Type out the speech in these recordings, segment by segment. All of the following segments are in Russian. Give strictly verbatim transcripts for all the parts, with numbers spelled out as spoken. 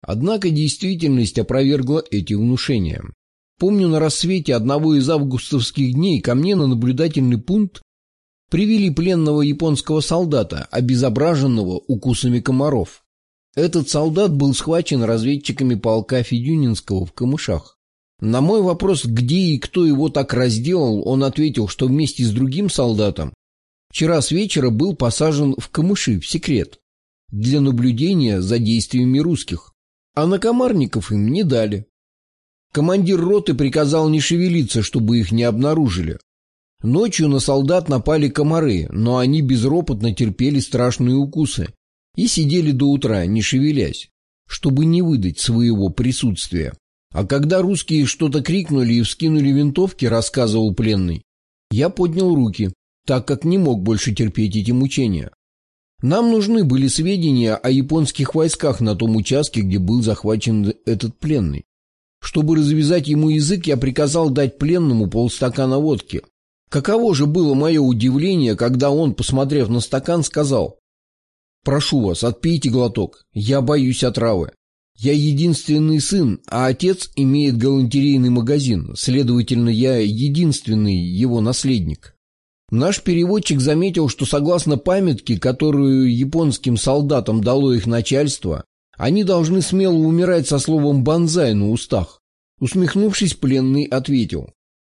Однако действительность опровергла эти внушения. Помню, на рассвете одного из августовских дней ко мне на наблюдательный пункт привели пленного японского солдата, обезображенного укусами комаров. Этот солдат был схвачен разведчиками полка Федюнинского в Камышах. На мой вопрос, где и кто его так разделал, он ответил, что вместе с другим солдатом вчера с вечера был посажен в камыши в секрет для наблюдения за действиями русских, а накомарников им не дали. Командир роты приказал не шевелиться, чтобы их не обнаружили. Ночью на солдат напали комары, но они безропотно терпели страшные укусы и сидели до утра, не шевелясь, чтобы не выдать своего присутствия. А когда русские что-то крикнули и вскинули винтовки, рассказывал пленный, я поднял руки, так как не мог больше терпеть эти мучения. Нам нужны были сведения о японских войсках на том участке, где был захвачен этот пленный. Чтобы развязать ему язык, я приказал дать пленному полстакана водки. Каково же было мое удивление, когда он, посмотрев на стакан, сказал: «Прошу вас, отпейте глоток, я боюсь отравы. Я единственный сын, а отец имеет галантерейный магазин, следовательно, я единственный его наследник». Наш переводчик заметил, что согласно памятке, которую японским солдатам дало их начальство, они должны смело умирать со словом «бонзай» на устах. Усмехнувшись, пленный ответил: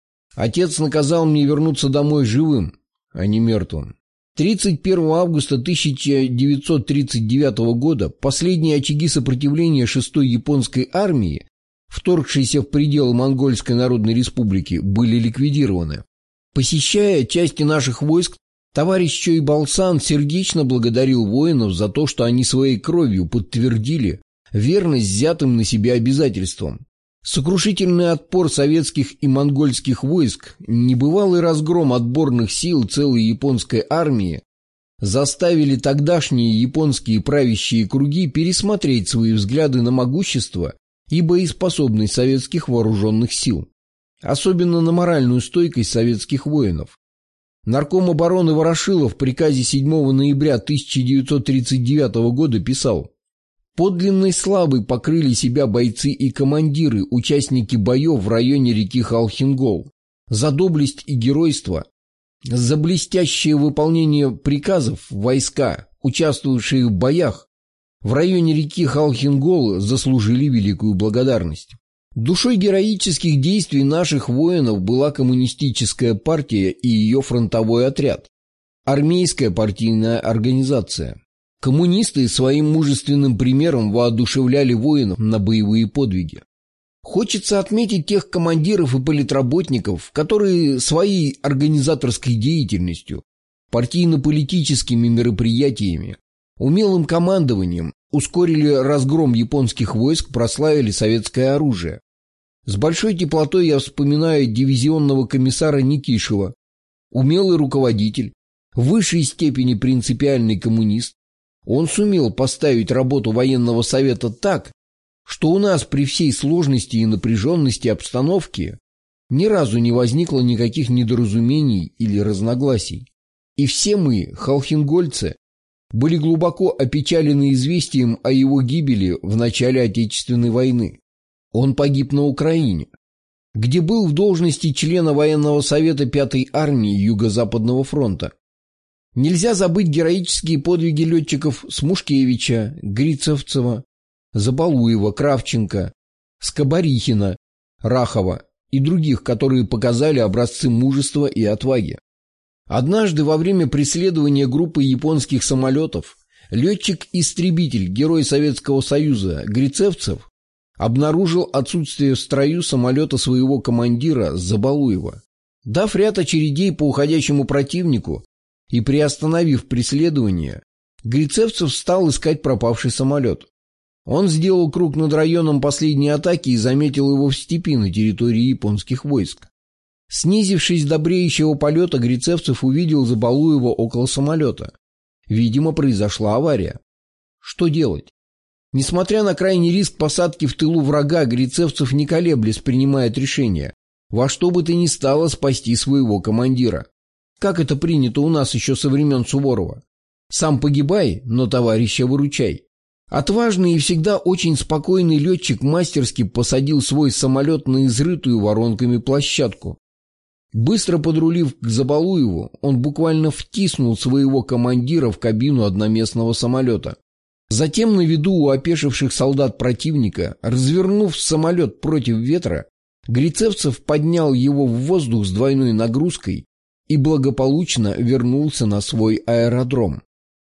«Отец наказал мне вернуться домой живым, а не мертвым». тридцать первого августа тысяча девятьсот тридцать девятого года последние очаги сопротивления шестой японской армии, вторгшейся в пределы Монгольской Народной Республики, были ликвидированы. Посещая части наших войск, товарищ Чойбалсан сердечно благодарил воинов за то, что они своей кровью подтвердили верность взятым на себя обязательствам. Сокрушительный отпор советских и монгольских войск, небывалый разгром отборных сил целой японской армии заставили тогдашние японские правящие круги пересмотреть свои взгляды на могущество и боеспособность советских вооруженных сил, особенно на моральную стойкость советских воинов. Нарком обороны Ворошилов в приказе седьмого ноября тысяча девятьсот тридцать девятого года писал: «Подлинной славой покрыли себя бойцы и командиры, участники боев в районе реки Халхингол, за доблесть и геройство, за блестящее выполнение приказов войска, участвовавшие в боях в районе реки Халхингол, заслужили великую благодарность». Душой героических действий наших воинов была коммунистическая партия и ее фронтовой отряд, армейская партийная организация. Коммунисты своим мужественным примером воодушевляли воинов на боевые подвиги. Хочется отметить тех командиров и политработников, которые своей организаторской деятельностью, партийно-политическими мероприятиями, умелым командованием ускорили разгром японских войск, прославили советское оружие. С большой теплотой я вспоминаю дивизионного комиссара Никишева, умелый руководитель, в высшей степени принципиальный коммунист. Он сумел поставить работу военного совета так, что у нас при всей сложности и напряженности обстановки ни разу не возникло никаких недоразумений или разногласий. И все мы, халхингольцы, были глубоко опечалены известием о его гибели в начале Отечественной войны. Он погиб на Украине, где был в должности члена военного совета пятой армии Юго-Западного фронта. Нельзя забыть героические подвиги летчиков Смушкевича, Грицевцева, Забалуева, Кравченко, Скобарихина, Рахова и других, которые показали образцы мужества и отваги. Однажды во время преследования группы японских самолетов летчик-истребитель, герой Советского Союза Грицевцев, обнаружил отсутствие в строю самолета своего командира Забалуева. Дав ряд очередей по уходящему противнику и приостановив преследование, Грицевцев стал искать пропавший самолет. Он сделал круг над районом последней атаки и заметил его в степи на территории японских войск. Снизившись до бреющего полета, Грицевцев увидел Забалуева около самолета. Видимо, произошла авария. Что делать? Несмотря на крайний риск посадки в тылу врага, Грицевцев не колеблясь принимает решение во что бы то ни стало спасти своего командира. Как это принято у нас еще со времен Суворова. Сам погибай, но товарища выручай. Отважный и всегда очень спокойный летчик мастерски посадил свой самолет на изрытую воронками площадку. Быстро подрулив к Забалуеву, он буквально втиснул своего командира в кабину одноместного самолета. Затем на виду у опешивших солдат противника, развернув самолет против ветра, Грицевцев поднял его в воздух с двойной нагрузкой и благополучно вернулся на свой аэродром.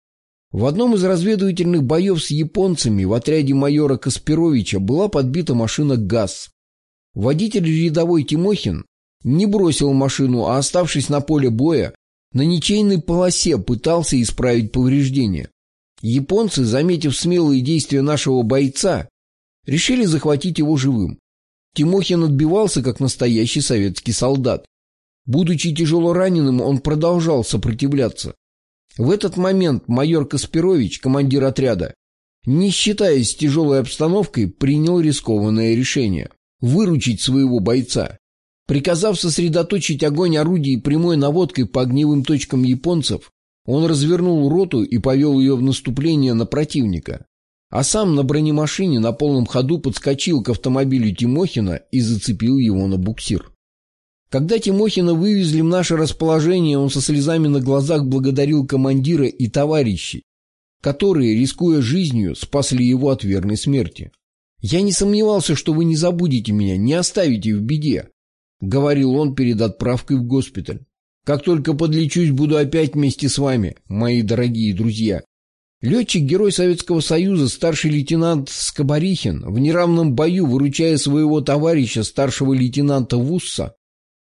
В одном из разведывательных боев с японцами в отряде майора Каспировича была подбита машина ГАЗ. Водитель рядовой Тимохин не бросил машину, а, оставшись на поле боя, на ничейной полосе пытался исправить повреждения. Японцы, заметив смелые действия нашего бойца, решили захватить его живым. Тимохин отбивался, как настоящий советский солдат. Будучи тяжело раненым, он продолжал сопротивляться. В этот момент майор Каспирович, командир отряда, не считаясь с тяжелой обстановкой, принял рискованное решение – выручить своего бойца. Приказав сосредоточить огонь орудий прямой наводкой по огневым точкам японцев, он развернул роту и повел ее в наступление на противника, а сам на бронемашине на полном ходу подскочил к автомобилю Тимохина и зацепил его на буксир. Когда Тимохина вывезли в наше расположение, он со слезами на глазах благодарил командира и товарищей, которые, рискуя жизнью, спасли его от верной смерти. «Я не сомневался, что вы не забудете меня, не оставите в беде», — говорил он перед отправкой в госпиталь. «Как только подлечусь, буду опять вместе с вами, мои дорогие друзья». Летчик-герой Советского Союза, старший лейтенант Скобарихин, в неравном бою, выручая своего товарища, старшего лейтенанта Вусса,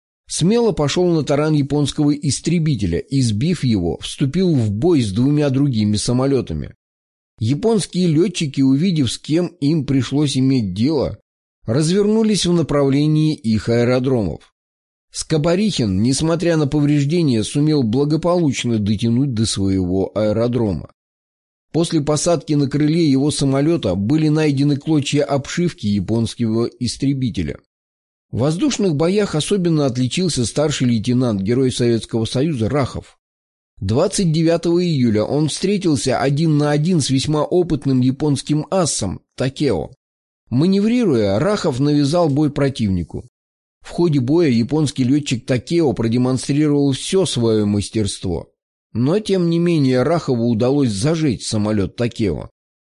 смело пошел на таран японского истребителя и, сбив его, вступил в бой с двумя другими самолетами. Японские летчики, увидев, с кем им пришлось иметь дело, развернулись в направлении их аэродромов. Скобарихин, несмотря на повреждения, сумел благополучно дотянуть до своего аэродрома. После посадки на крыле его самолета были найдены клочья обшивки японского истребителя. В воздушных боях особенно отличился старший лейтенант, герой Советского Союза Рахов. двадцать девятого июля он встретился один на один с весьма опытным японским ассом Такео. Маневрируя, Рахов навязал бой противнику. В ходе боя японский летчик Такео продемонстрировал все свое мастерство. Но, тем не менее, Рахову удалось зажечь самолет Такео.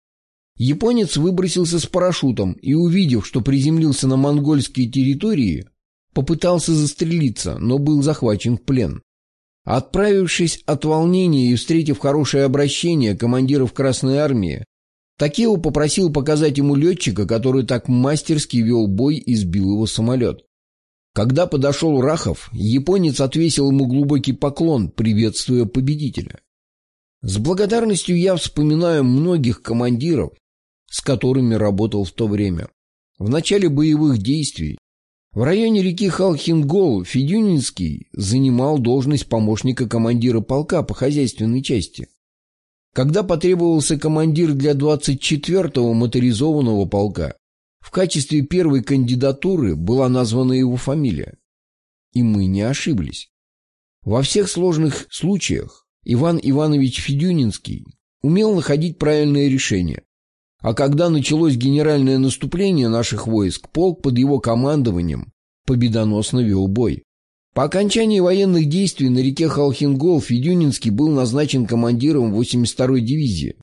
Японец выбросился с парашютом и, увидев, что приземлился на монгольской территории, попытался застрелиться, но был захвачен в плен. Отправившись от волнения и встретив хорошее обращение командиров Красной Армии, Такео попросил показать ему летчика, который так мастерски вел бой и сбил его самолет. Когда подошел Рахов, японец отвесил ему глубокий поклон, приветствуя победителя. С благодарностью я вспоминаю многих командиров, с которыми работал в то время. В начале боевых действий в районе реки Халхингол Федюнинский занимал должность помощника командира полка по хозяйственной части. Когда потребовался командир для двадцать четвёртого моторизованного полка, в качестве первой кандидатуры была названа его фамилия. И мы не ошиблись. Во всех сложных случаях Иван Иванович Федюнинский умел находить правильные решения. А когда началось генеральное наступление наших войск, полк под его командованием победоносно вел бой. По окончании военных действий на реке Халхингол Федюнинский был назначен командиром восемьдесят второй дивизии.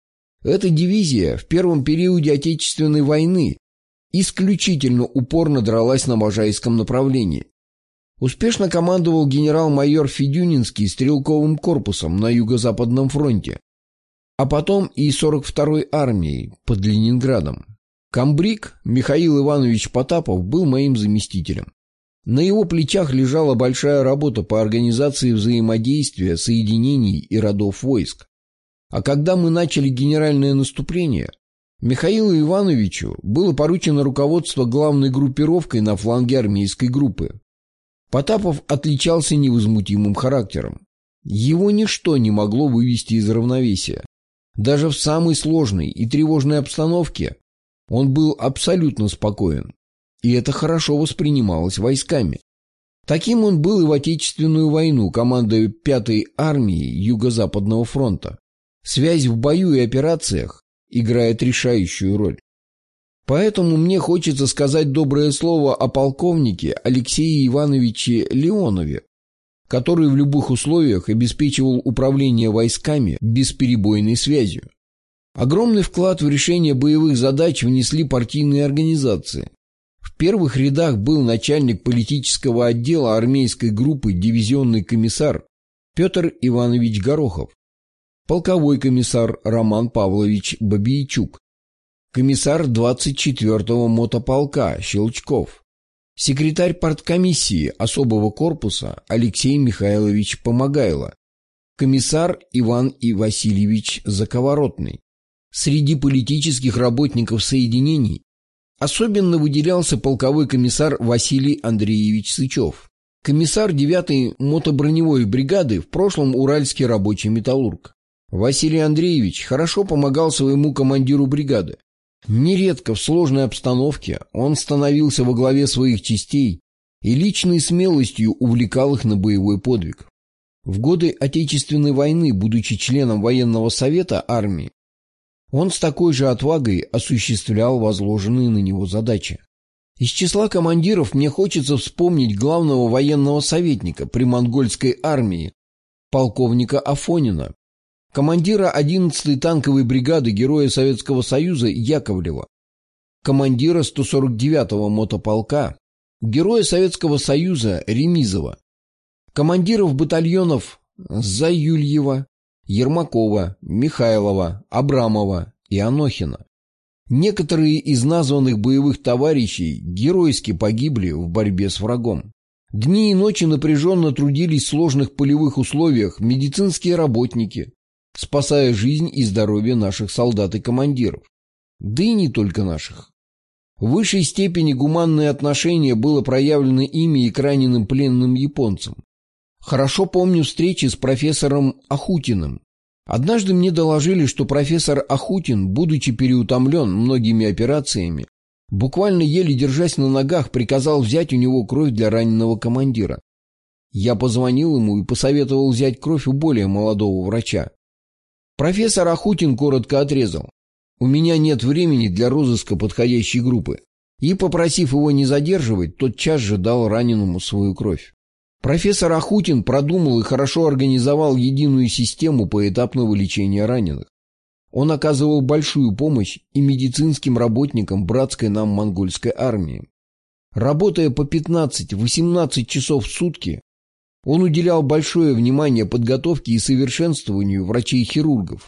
Эта дивизия в первом периоде Отечественной войны исключительно упорно дралась на Можайском направлении. Успешно командовал генерал-майор Федюнинский стрелковым корпусом на Юго-Западном фронте, а потом и сорок второй армией под Ленинградом. Комбриг Михаил Иванович Потапов был моим заместителем. На его плечах лежала большая работа по организации взаимодействия, соединений и родов войск. А когда мы начали генеральное наступление, Михаилу Ивановичу было поручено руководство главной группировкой на фланге армейской группы. Потапов отличался невозмутимым характером. Его ничто не могло вывести из равновесия. Даже в самой сложной и тревожной обстановке он был абсолютно спокоен, и это хорошо воспринималось войсками. Таким он был и в Отечественную войну, командуя пятой армией Юго-Западного фронта. Связь в бою и операциях играет решающую роль. Поэтому мне хочется сказать доброе слово о полковнике Алексее Ивановиче Леонове, который в любых условиях обеспечивал управление войсками бесперебойной связью. Огромный вклад в решение боевых задач внесли партийные организации. В первых рядах был начальник политического отдела армейской группы дивизионный комиссар Петр Иванович Горохов, полковой комиссар Роман Павлович Бабийчук, комиссар двадцать четвёртого мотополка Щелчков, секретарь парткомиссии особого корпуса Алексей Михайлович Помогайло, комиссар Иван И. Васильевич Заковоротный. Среди политических работников соединений особенно выделялся полковой комиссар Василий Андреевич Сычев, комиссар девятой мотоброневой бригады, в прошлом уральский рабочий металлург. Василий Андреевич хорошо помогал своему командиру бригады. Нередко в сложной обстановке он становился во главе своих частей и личной смелостью увлекал их на боевой подвиг. В годы Отечественной войны, будучи членом военного совета армии, он с такой же отвагой осуществлял возложенные на него задачи. Из числа командиров мне хочется вспомнить главного военного советника при монгольской армии, полковника Афонина, командира одиннадцатой танковой бригады Героя Советского Союза Яковлева, командира сто сорок девятого мотополка Героя Советского Союза Ремизова, командиров батальонов Заюльева, Ермакова, Михайлова, Абрамова и Анохина. Некоторые из названных боевых товарищей геройски погибли в борьбе с врагом. Дни и ночи напряженно трудились в сложных полевых условиях медицинские работники, спасая жизнь и здоровье наших солдат и командиров. Да и не только наших. В высшей степени гуманное отношение было проявлено ими и к раненым пленным японцам. Хорошо помню встречи с профессором Ахутиным. Однажды мне доложили, что профессор Ахутин, будучи переутомлен многими операциями, буквально еле держась на ногах, приказал взять у него кровь для раненого командира. Я позвонил ему и посоветовал взять кровь у более молодого врача. Профессор Ахутин коротко отрезал: «У меня нет времени для розыска подходящей группы», и, попросив его не задерживать, тотчас же дал раненому свою кровь. Профессор Ахутин продумал и хорошо организовал единую систему поэтапного лечения раненых. Он оказывал большую помощь и медицинским работникам братской нам монгольской армии. Работая по пятнадцать-восемнадцать часов в сутки, он уделял большое внимание подготовке и совершенствованию врачей-хирургов.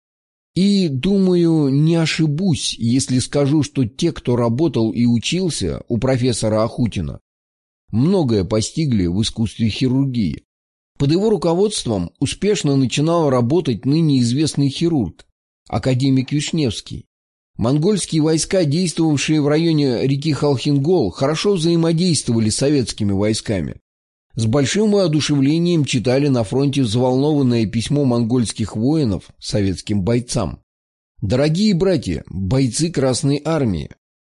И, думаю, не ошибусь, если скажу, что те, кто работал и учился у профессора Ахутина, многое постигли в искусстве хирургии. Под его руководством успешно начинал работать ныне известный хирург, академик Вишневский. Монгольские войска, действовавшие в районе реки Халхингол, хорошо взаимодействовали с советскими войсками. С большим воодушевлением читали на фронте взволнованное письмо монгольских воинов советским бойцам. «Дорогие братья, бойцы Красной Армии,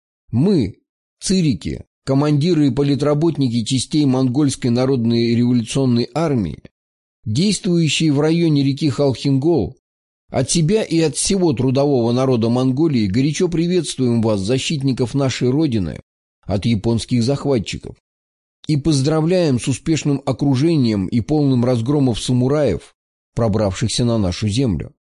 мы, цирики, командиры и политработники частей Монгольской народной революционной армии, действующие в районе реки Халхингол, от себя и от всего трудового народа Монголии горячо приветствуем вас, защитников нашей Родины, от японских захватчиков, и поздравляем с успешным окружением и полным разгромом самураев, пробравшихся на нашу землю.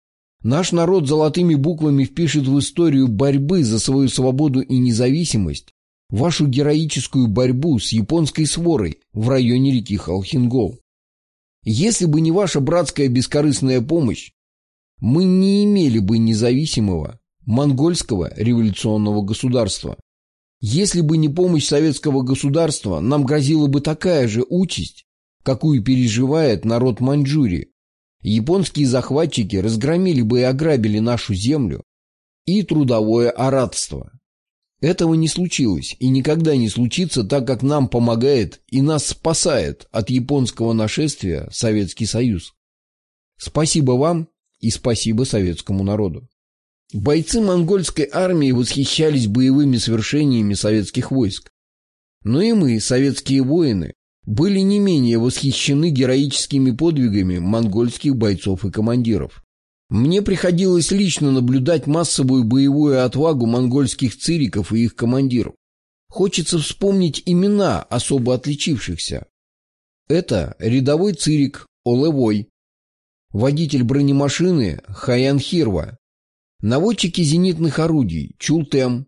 Наш народ золотыми буквами впишет в историю борьбы за свою свободу и независимость вашу героическую борьбу с японской сворой в районе реки Халхингол. Если бы не ваша братская бескорыстная помощь, мы не имели бы независимого монгольского революционного государства. Если бы не помощь советского государства, нам грозила бы такая же участь, какую переживает народ Маньчжурии. Японские захватчики разгромили бы и ограбили нашу землю и трудовое оратство. Этого не случилось и никогда не случится, так как нам помогает и нас спасает от японского нашествия Советский Союз. Спасибо вам и спасибо советскому народу. Бойцы монгольской армии восхищались боевыми свершениями советских войск. Но и мы, советские воины, были не менее восхищены героическими подвигами монгольских бойцов и командиров. Мне приходилось лично наблюдать массовую боевую отвагу монгольских цириков и их командиров. Хочется вспомнить имена особо отличившихся. Это рядовой цирик Олевой, водитель бронемашины Хаянхирва, наводчики зенитных орудий Чултем,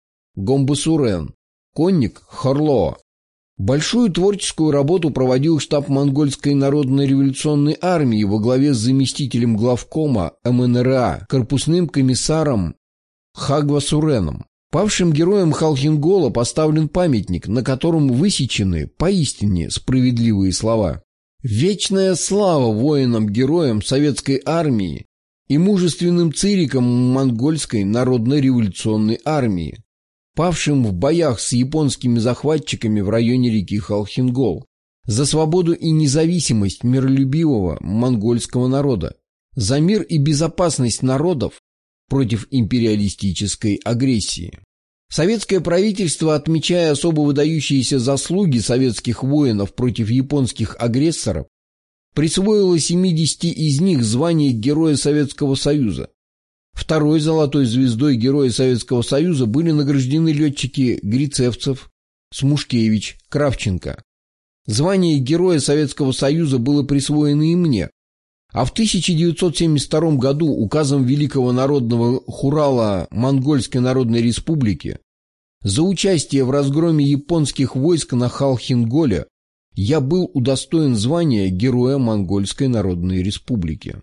Гомбасурен, конник Хорлоо. Большую творческую работу проводил штаб Монгольской народной революционной армии во главе с заместителем главкома эм эн эр а, корпусным комиссаром Хагвасуреном. Павшим героям Халхингола поставлен памятник, на котором высечены поистине справедливые слова. Вечная слава воинам-героям советской армии и мужественным цирикам Монгольской народной революционной армии, павшим в боях с японскими захватчиками в районе реки Халхингол, за свободу и независимость миролюбивого монгольского народа, за мир и безопасность народов против империалистической агрессии. Советское правительство, отмечая особо выдающиеся заслуги советских воинов против японских агрессоров, присвоило семидесяти из них звание Героя Советского Союза. Второй золотой звездой Героя Советского Союза были награждены летчики Грицевцев, Смушкевич, Кравченко. Звание Героя Советского Союза было присвоено и мне, а в тысяча девятьсот семьдесят втором году указом Великого Народного Хурала Монгольской Народной Республики за участие в разгроме японских войск на Халхинголе я был удостоен звания Героя Монгольской Народной Республики.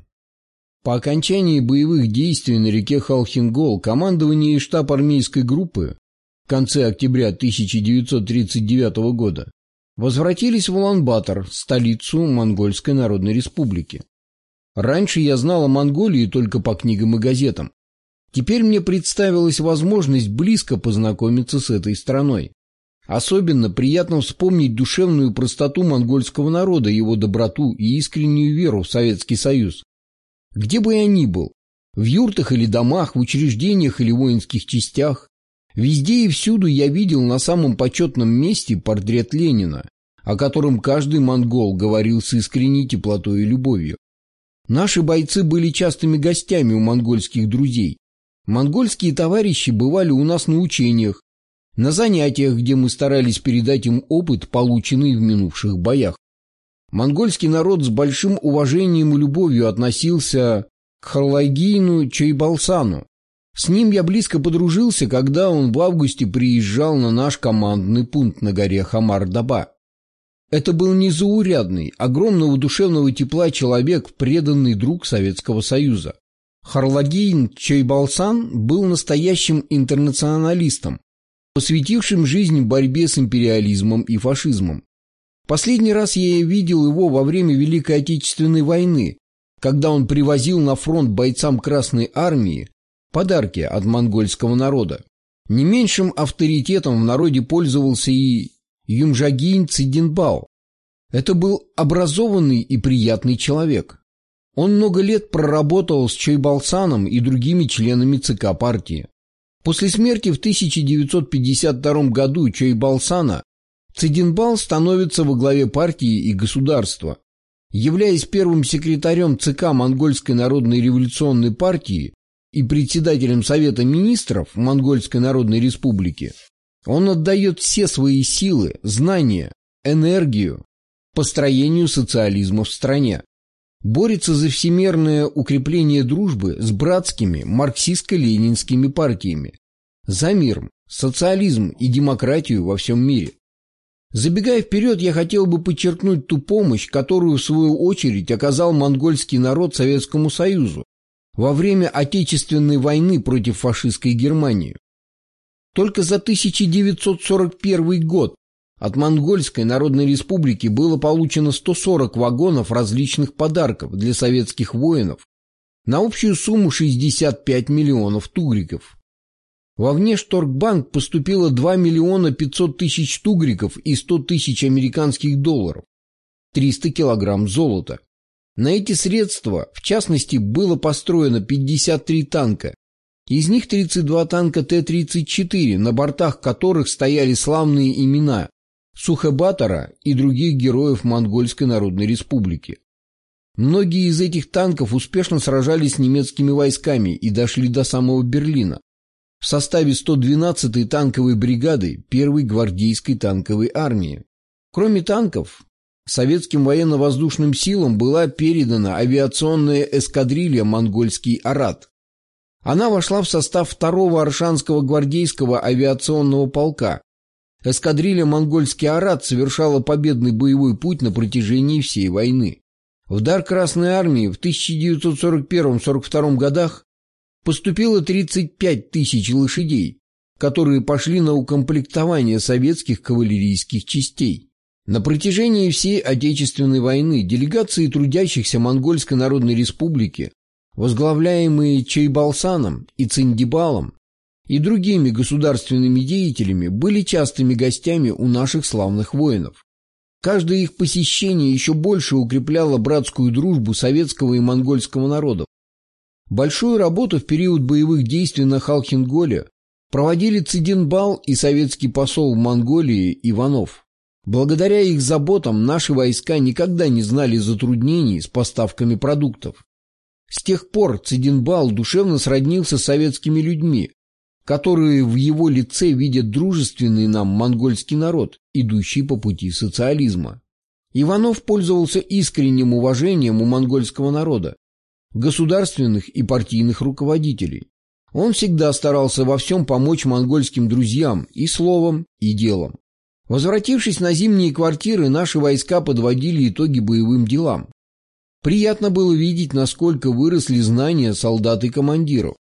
По окончании боевых действий на реке Халхингол командование и штаб армейской группы в конце октября тысяча девятьсот тридцать девятого года возвратились в Улан-Батор, столицу Монгольской Народной Республики. Раньше я знал о Монголии только по книгам и газетам. Теперь мне представилась возможность близко познакомиться с этой страной. Особенно приятно вспомнить душевную простоту монгольского народа, его доброту и искреннюю веру в Советский Союз. Где бы я ни был, в юртах или домах, в учреждениях или воинских частях, везде и всюду я видел на самом почетном месте портрет Ленина, о котором каждый монгол говорил с искренней теплотой и любовью. Наши бойцы были частыми гостями у монгольских друзей. Монгольские товарищи бывали у нас на учениях, на занятиях, где мы старались передать им опыт, полученный в минувших боях. Монгольский народ с большим уважением и любовью относился к Харлагину Чойбалсану. С ним я близко подружился, когда он в августе приезжал на наш командный пункт на горе Хамар-Даба. Это был незаурядный, огромного душевного тепла человек, преданный друг Советского Союза. Харлагин Чойбалсан был настоящим интернационалистом, посвятившим жизнь борьбе с империализмом и фашизмом. Последний раз я видел его во время Великой Отечественной войны, когда он привозил на фронт бойцам Красной Армии подарки от монгольского народа. Не меньшим авторитетом в народе пользовался и Юмжагин Цидинбао. Это был образованный и приятный человек. Он много лет проработал с Чойбалсаном и другими членами ЦК партии. После смерти в тысяча девятьсот пятьдесят втором году Чойбалсана Цидинбао становится во главе партии и государства. Являясь первым секретарем ЦК Монгольской Народной Революционной партии и председателем Совета министров Монгольской Народной Республики, он отдает все свои силы, знания, энергию построению социализма в стране. Борется за всемирное укрепление дружбы с братскими марксистско-ленинскими партиями, за мир, социализм и демократию во всем мире. Забегая вперед, я хотел бы подчеркнуть ту помощь, которую в свою очередь оказал монгольский народ Советскому Союзу во время Отечественной войны против фашистской Германии. Только за тысяча девятьсот сорок первый год от Монгольской Народной Республики было получено сто сорок вагонов различных подарков для советских воинов на общую сумму шестьдесят пять миллионов тугриков. Во Внешторгбанк поступило два миллиона пятьсот тысяч тугриков и сто тысяч американских долларов, триста килограмм золота. На эти средства, в частности, было построено пятьдесят три танка, из них тридцать два танка Т тридцать четыре, на бортах которых стояли славные имена Сухебатора и других героев Монгольской Народной Республики. Многие из этих танков успешно сражались с немецкими войсками и дошли до самого Берлина в составе сто двенадцатой танковой бригады первой гвардейской танковой армии. Кроме танков, советским военно-воздушным силам была передана авиационная эскадрилья «Монгольский Арат». Она вошла в состав второго Оршанского гвардейского авиационного полка. Эскадрилья «Монгольский Арат» совершала победный боевой путь на протяжении всей войны. В дар Красной Армии в тысяча девятьсот сорок первом — сорок втором годах поступило тридцать пять тысяч лошадей, которые пошли на укомплектование советских кавалерийских частей. На протяжении всей Отечественной войны делегации трудящихся Монгольской Народной Республики, возглавляемые Чойбалсаном и Циндибалом и другими государственными деятелями, были частыми гостями у наших славных воинов. Каждое их посещение еще больше укрепляло братскую дружбу советского и монгольского народов. Большую работу в период боевых действий на Халхин-Голе проводили Цидинбал и советский посол в Монголии Иванов. Благодаря их заботам наши войска никогда не знали затруднений с поставками продуктов. С тех пор Цидинбал душевно сроднился с советскими людьми, которые в его лице видят дружественный нам монгольский народ, идущий по пути социализма. Иванов пользовался искренним уважением у монгольского народа, государственных и партийных руководителей. Он всегда старался во всем помочь монгольским друзьям и словом, и делом. Возвратившись на зимние квартиры, наши войска подводили итоги боевым делам. Приятно было видеть, насколько выросли знания солдат и командиров.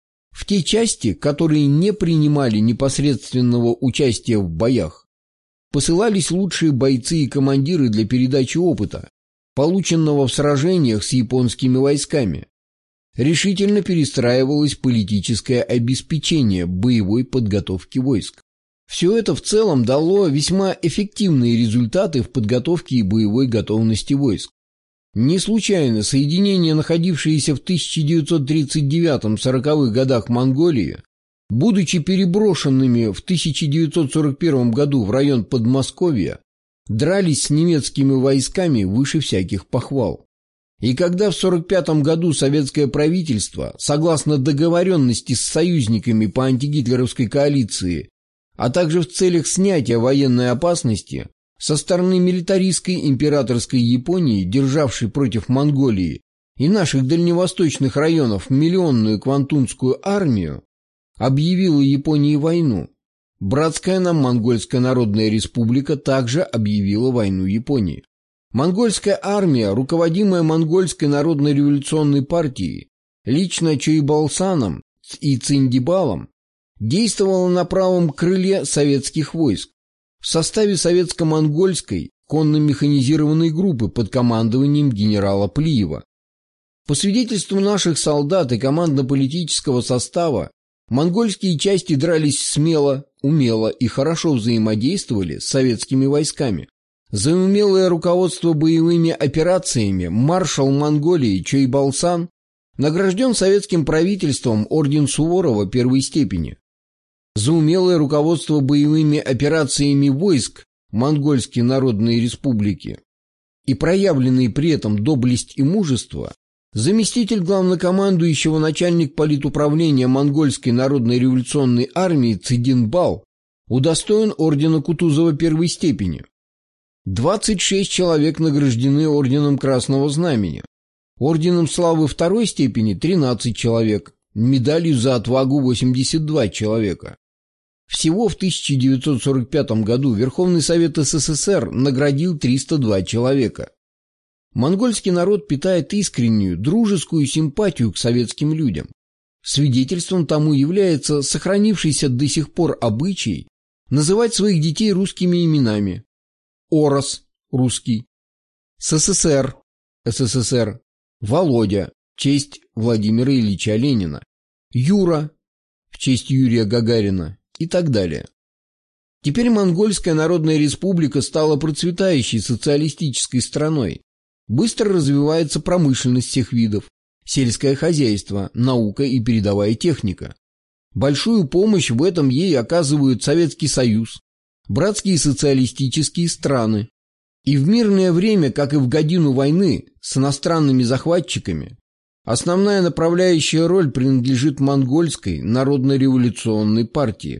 В те части, которые не принимали непосредственного участия в боях, посылались лучшие бойцы и командиры для передачи опыта, полученного в сражениях с японскими войсками. Решительно перестраивалось политическое обеспечение боевой подготовки войск. Все это в целом дало весьма эффективные результаты в подготовке и боевой готовности войск. Не случайно соединения, находившиеся в тысяча девятьсот тридцать девятом — сороковых годах в Монголии, будучи переброшенными в тысяча девятьсот сорок первом году в район Подмосковья, дрались с немецкими войсками выше всяких похвал. И когда в сорок пятом году советское правительство, согласно договоренности с союзниками по антигитлеровской коалиции, а также в целях снятия военной опасности, со стороны милитаристской императорской Японии, державшей против Монголии и наших дальневосточных районов миллионную Квантунскую армию, объявила Японии войну, братская нам Монгольская Народная Республика также объявила войну Японии. Монгольская армия, руководимая Монгольской Народной Революционной партией, лично Чойбалсаном и Циндибалом, действовала на правом крыле советских войск в составе советско-монгольской конно-механизированной группы под командованием генерала Плиева. По свидетельству наших солдат и командно-политического состава, монгольские части дрались смело, умело и хорошо взаимодействовали с советскими войсками. За умелое руководство боевыми операциями маршал Монголии Чойбалсан награжден советским правительством орден Суворова первой степени. За умелое руководство боевыми операциями войск Монгольской Народной Республики и проявленные при этом доблесть и мужество, заместитель главнокомандующего, начальник политуправления Монгольской Народной Революционной армии Цидинбал удостоен ордена Кутузова первой степени. двадцать шесть человек награждены орденом Красного Знамени, орденом Славы второй степени тринадцать человек, медалью за отвагу восемьдесят два человека. Всего в тысяча девятьсот сорок пятом году Верховный Совет СССР наградил триста два человека. Монгольский народ питает искреннюю, дружескую симпатию к советским людям. Свидетельством тому является сохранившийся до сих пор обычай называть своих детей русскими именами. Орос – русский, СССР – СССР, Володя – в честь Владимира Ильича Ленина, Юра – в честь Юрия Гагарина и так далее. Теперь Монгольская Народная Республика стала процветающей социалистической страной. Быстро развивается промышленность всех видов, сельское хозяйство, наука и передовая техника. Большую помощь в этом ей оказывают Советский Союз, братские социалистические страны. И в мирное время, как и в годину войны с иностранными захватчиками, основная направляющая роль принадлежит Монгольской народно-революционной партии,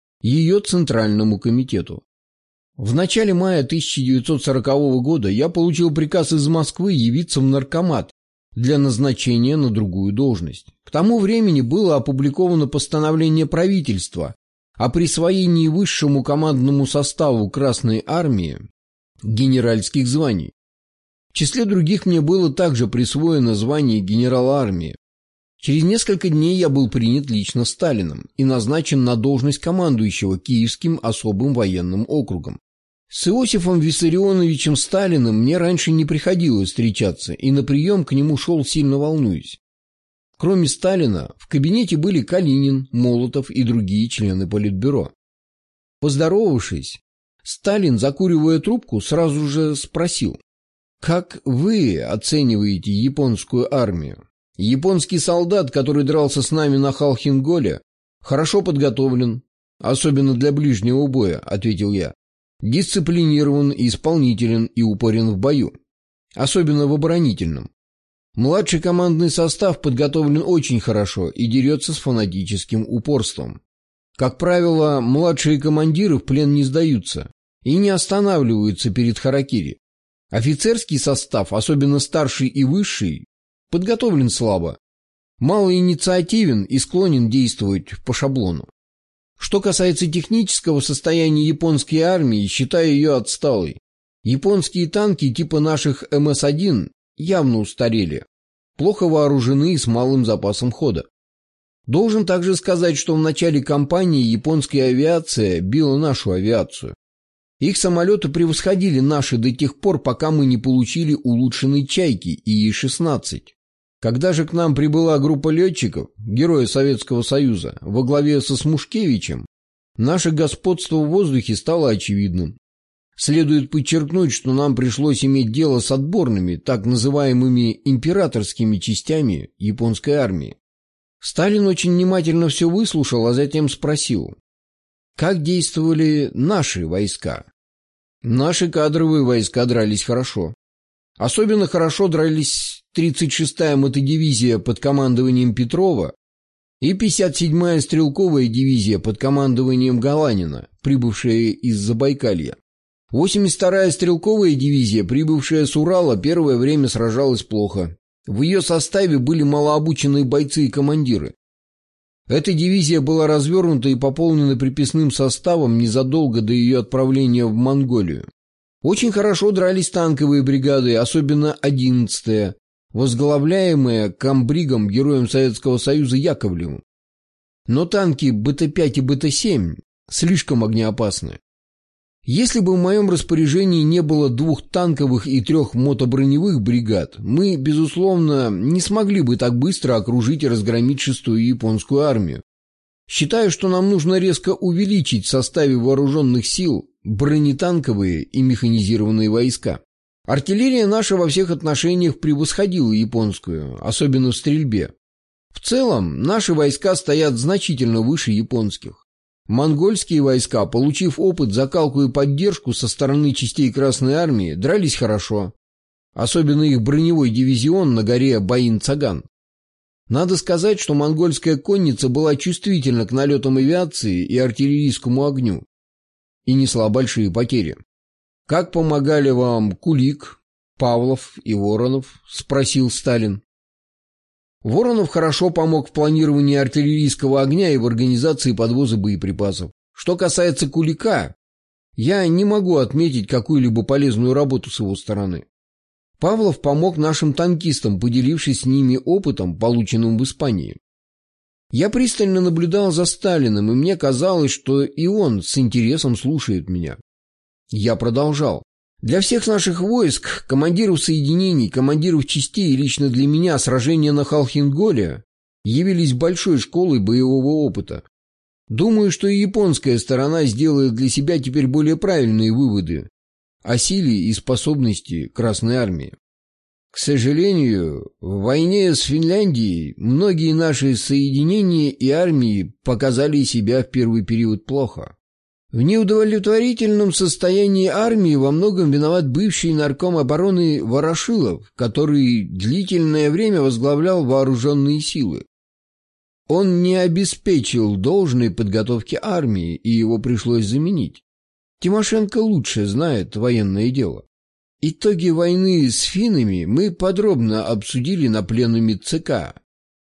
ее Центральному комитету. В начале мая тысяча девятьсот сорокового года я получил приказ из Москвы явиться в наркомат для назначения на другую должность. К тому времени было опубликовано постановление правительства о присвоении высшему командному составу Красной Армии генеральских званий. В числе других мне было также присвоено звание генерала армии. Через несколько дней я был принят лично Сталиным и назначен на должность командующего Киевским особым военным округом. С Иосифом Виссарионовичем Сталиным мне раньше не приходилось встречаться, и на прием к нему шел сильно волнуюсь. Кроме Сталина, в кабинете были Калинин, Молотов и другие члены Политбюро. Поздоровавшись, Сталин, закуривая трубку, сразу же спросил: «Как вы оцениваете японскую армию? Японский солдат, который дрался с нами на Халхин-Голе, хорошо подготовлен, особенно для ближнего боя», — ответил я. «Дисциплинирован и исполнителен и упорен в бою, особенно в оборонительном. Младший командный состав подготовлен очень хорошо и дерется с фанатическим упорством. Как правило, младшие командиры в плен не сдаются и не останавливаются перед харакири. Офицерский состав, особенно старший и высший, подготовлен слабо, малоинициативен и склонен действовать по шаблону. Что касается технического состояния японской армии, считаю ее отсталой. Японские танки типа наших эм эс один явно устарели, плохо вооружены и с малым запасом хода. Должен также сказать, что в начале кампании японская авиация била нашу авиацию. Их самолеты превосходили наши до тех пор, пока мы не получили улучшенные «Чайки» и И шестнадцать. Когда же к нам прибыла группа летчиков, герои Советского Союза, во главе со Смушкевичем, наше господство в воздухе стало очевидным. Следует подчеркнуть, что нам пришлось иметь дело с отборными, так называемыми императорскими частями японской армии. Сталин очень внимательно все выслушал, а затем спросил: как действовали наши войска? Наши кадровые войска дрались хорошо. Особенно хорошо дрались тридцать шестая мотодивизия под командованием Петрова и пятьдесят седьмая стрелковая дивизия под командованием Галанина, прибывшая из Забайкалья. восемьдесят вторая стрелковая дивизия, прибывшая с Урала, первое время сражалась плохо. В ее составе были малообученные бойцы и командиры. Эта дивизия была развернута и пополнена приписным составом незадолго до ее отправления в Монголию. Очень хорошо дрались танковые бригады, особенно одиннадцатая, возглавляемая комбригом, героем Советского Союза Яковлевым. Но танки бэ тэ пять и бэ тэ семь слишком огнеопасны. Если бы в моем распоряжении не было двух танковых и трех мотоброневых бригад, мы, безусловно, не смогли бы так быстро окружить и разгромить шестую японскую армию. Считаю, что нам нужно резко увеличить в составе вооруженных сил бронетанковые и механизированные войска. Артиллерия наша во всех отношениях превосходила японскую, особенно в стрельбе. В целом, наши войска стоят значительно выше японских. Монгольские войска, получив опыт, закалку и поддержку со стороны частей Красной Армии, дрались хорошо. Особенно их броневой дивизион на горе Баин-Цаган. Надо сказать, что монгольская конница была чувствительна к налетам авиации и артиллерийскому огню и несла большие потери. «Как помогали вам Кулик, Павлов и Воронов?» – спросил Сталин. Воронов хорошо помог в планировании артиллерийского огня и в организации подвоза боеприпасов. Что касается Кулика, я не могу отметить какую-либо полезную работу с его стороны. Павлов помог нашим танкистам, поделившись с ними опытом, полученным в Испании. Я пристально наблюдал за Сталиным, и мне казалось, что и он с интересом слушает меня. Я продолжал. Для всех наших войск, командиров соединений, командиров частей и лично для меня сражения на Халхин-Голе явились большой школой боевого опыта. Думаю, что и японская сторона сделает для себя теперь более правильные выводы о силе и способности Красной Армии. К сожалению, в войне с Финляндией многие наши соединения и армии показали себя в первый период плохо. В неудовлетворительном состоянии армии во многом виноват бывший нарком обороны Ворошилов, который длительное время возглавлял вооруженные силы. Он не обеспечил должной подготовки армии, и его пришлось заменить. Тимошенко лучше знает военное дело. Итоги войны с финнами мы подробно обсудили на пленуме ЦК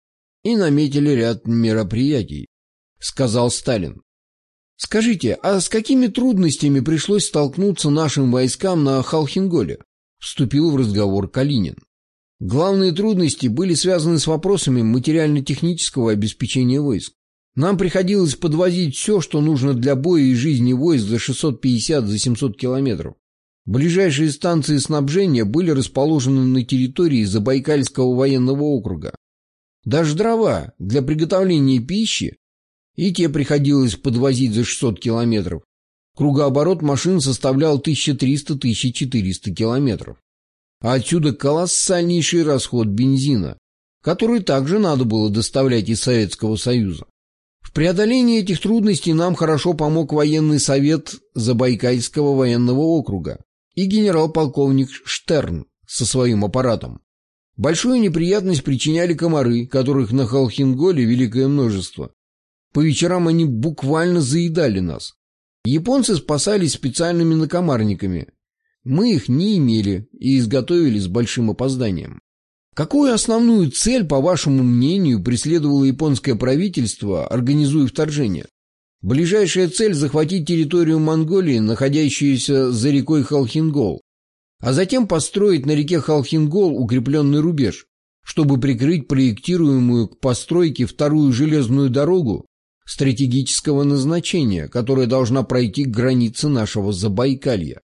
и наметили ряд мероприятий, сказал Сталин. Скажите, а с какими трудностями пришлось столкнуться нашим войскам на Халхинголе? Вступил в разговор Калинин. Главные трудности были связаны с вопросами материально-технического обеспечения войск. Нам приходилось подвозить все, что нужно для боя и жизни войск за шестьсот пятьдесят - за семьсот километров. Ближайшие станции снабжения были расположены на территории Забайкальского военного округа. Даже дрова для приготовления пищи и те приходилось подвозить за шестьсот километров. Кругооборот машин составлял тысяча триста - тысяча четыреста километров. А отсюда колоссальнейший расход бензина, который также надо было доставлять из Советского Союза. В преодолении этих трудностей нам хорошо помог военный совет Забайкальского военного округа и генерал-полковник Штерн со своим аппаратом. Большую неприятность причиняли комары, которых на Халхинголе великое множество. По вечерам они буквально заедали нас. Японцы спасались специальными накомарниками. Мы их не имели и изготовили с большим опозданием. Какую основную цель, по вашему мнению, преследовало японское правительство, организуя вторжение? Ближайшая цель – захватить территорию Монголии, находящуюся за рекой Халхингол, а затем построить на реке Халхингол укрепленный рубеж, чтобы прикрыть проектируемую к постройке вторую железную дорогу стратегического назначения, которая должна пройти к границе нашего Забайкалья,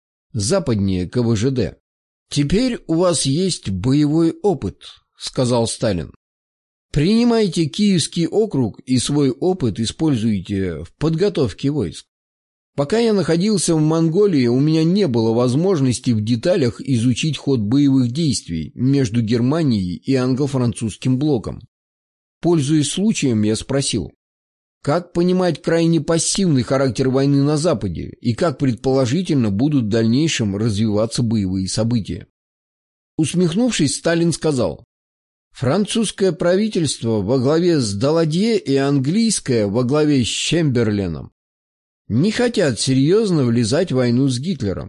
западнее ка вэ жэ дэ. «Теперь у вас есть боевой опыт», — сказал Сталин. «Принимайте Киевский округ и свой опыт используйте в подготовке войск. Пока я находился в Монголии, у меня не было возможности в деталях изучить ход боевых действий между Германией и англо-французским блоком. Пользуясь случаем, я спросил, как понимать крайне пассивный характер войны на Западе и как предположительно будут в дальнейшем развиваться боевые события. Усмехнувшись, Сталин сказал, французское правительство во главе с Даладье и английское во главе с Чемберленом не хотят серьезно влезать в войну с Гитлером.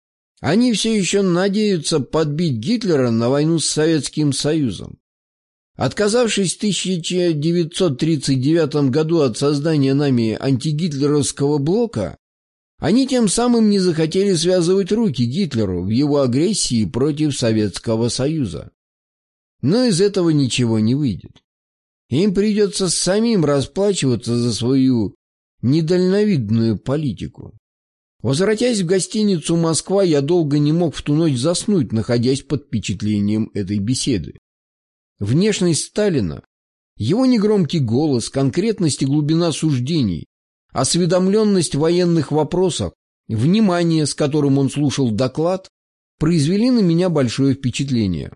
Они все еще надеются подбить Гитлера на войну с Советским Союзом. Отказавшись в тысяча девятьсот тридцать девятом году от создания нами антигитлеровского блока, они тем самым не захотели связывать руки Гитлеру в его агрессии против Советского Союза. Но из этого ничего не выйдет. Им придется самим расплачиваться за свою недальновидную политику. Возвратясь в гостиницу «Москва», я долго не мог в ту ночь заснуть, находясь под впечатлением этой беседы. Внешность Сталина, его негромкий голос, конкретность и глубина суждений, осведомленность в военных вопросах, внимание, с которым он слушал доклад, произвели на меня большое впечатление.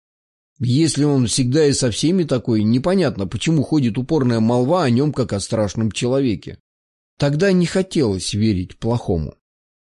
Если он всегда и со всеми такой, непонятно, почему ходит упорная молва о нем как о страшном человеке. Тогда не хотелось верить плохому.